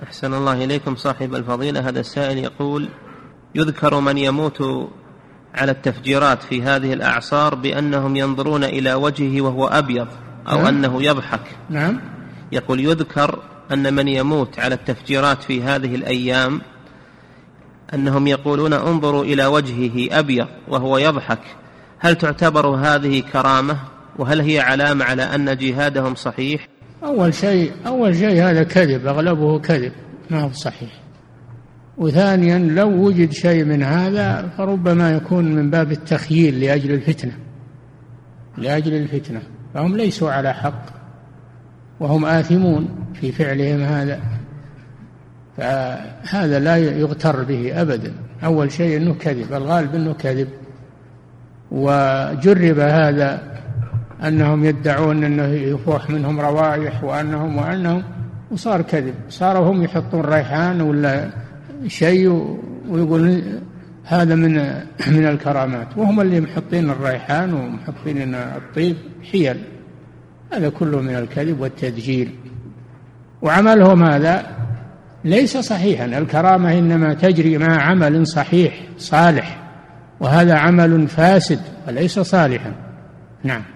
أحسن الله إليكم صاحب الفضيلة. هذا السائل يقول: يذكر من يموت على التفجيرات في هذه الأعصار بأنهم ينظرون إلى وجهه وهو أبيض أو أنه يضحك. نعم. يقول: يذكر أن من يموت على التفجيرات في هذه الأيام أنهم يقولون انظروا إلى وجهه أبيض وهو يضحك، هل تعتبر هذه كرامة؟ وهل هي علامة على أن جهادهم صحيح؟ أول شيء هذا كذب، أغلبه كذب ما هو صحيح. وثانيا لو وجد شيء من هذا فربما يكون من باب التخييل لأجل الفتنة، فهم ليسوا على حق وهم آثمون في فعلهم هذا، فهذا لا يغتر به أبدا. أول شيء أنه كذب، الغالب أنه كذب. وجرب هذا أنهم يدعون أنه يفوح منهم روائح وأنهم وصار كذب، صاروا هم يحطون ريحان ولا شيء ويقول هذا من الكرامات، وهم اللي محطين الريحان ومحطين الطيب حيل. هذا كله من الكذب والتدجيل، وعملهم هذا ليس صحيحا. الكرامة إنما تجري مع عمل صحيح صالح، وهذا عمل فاسد وليس صالحا. نعم.